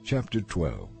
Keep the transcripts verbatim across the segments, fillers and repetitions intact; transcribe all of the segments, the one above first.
Chapter twelve.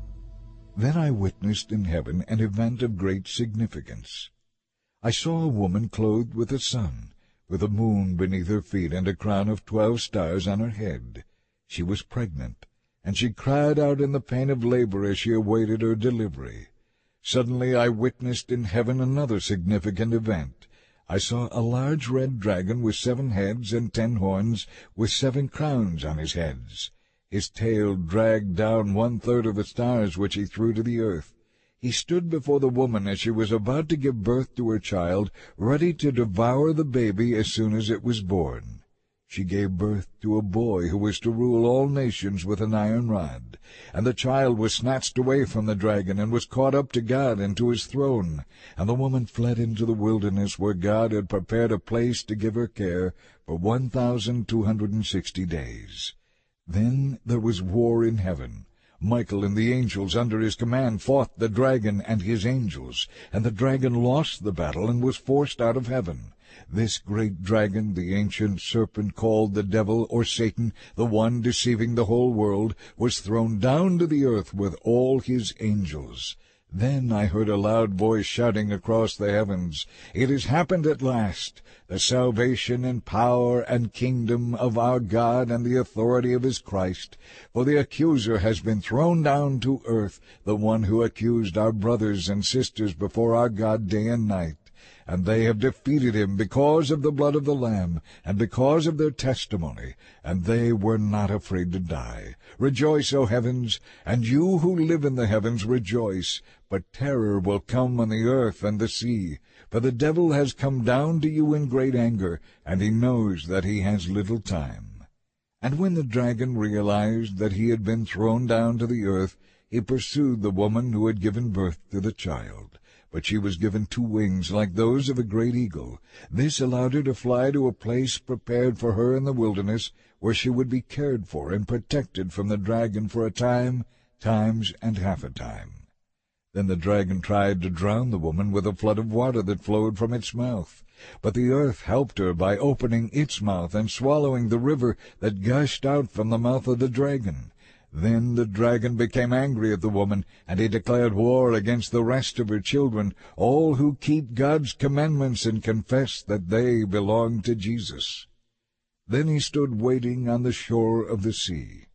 Then I witnessed in heaven an event of great significance. I saw a woman clothed with the sun, with a moon beneath her feet and a crown of twelve stars on her head. She was pregnant, and she cried out in the pain of labor as she awaited her delivery. Suddenly I witnessed in heaven another significant event. I saw a large red dragon with seven heads and ten horns, with seven crowns on his heads. His tail dragged down one-third of the stars which he threw to the earth. He stood before the woman as she was about to give birth to her child, ready to devour the baby as soon as it was born. She gave birth to a boy who was to rule all nations with an iron rod. And the child was snatched away from the dragon and was caught up to God and to his throne. And the woman fled into the wilderness, where God had prepared a place to give her care for one thousand two hundred and sixty days. Then there was war in heaven. Michael and the angels under his command fought the dragon and his angels, and the dragon lost the battle and was forced out of heaven. This great dragon, the ancient serpent called the devil or Satan, the one deceiving the whole world, was thrown down to the earth with all his angels. Then I heard a loud voice shouting across the heavens, "It has happened at last. The salvation and power and kingdom of our God and the authority of his Christ. For the accuser has been thrown down to earth, the one who accused our brothers and sisters before our God day and night. And they have defeated him because of the blood of the Lamb, and because of their testimony, and they were not afraid to die. Rejoice, O heavens, and you who live in the heavens, rejoice. But terror will come on the earth and the sea, for the devil has come down to you in great anger, and he knows that he has little time." And when the dragon realized that he had been thrown down to the earth, he pursued the woman who had given birth to the child. But she was given two wings like those of a great eagle. This allowed her to fly to a place prepared for her in the wilderness, where she would be cared for and protected from the dragon for a time, times, and half a time. Then the dragon tried to drown the woman with a flood of water that flowed from its mouth. But the earth helped her by opening its mouth and swallowing the river that gushed out from the mouth of the dragon. Then the dragon became angry at the woman, and he declared war against the rest of her children, all who keep God's commandments and confess that they belong to Jesus. Then he stood waiting on the shore of the sea.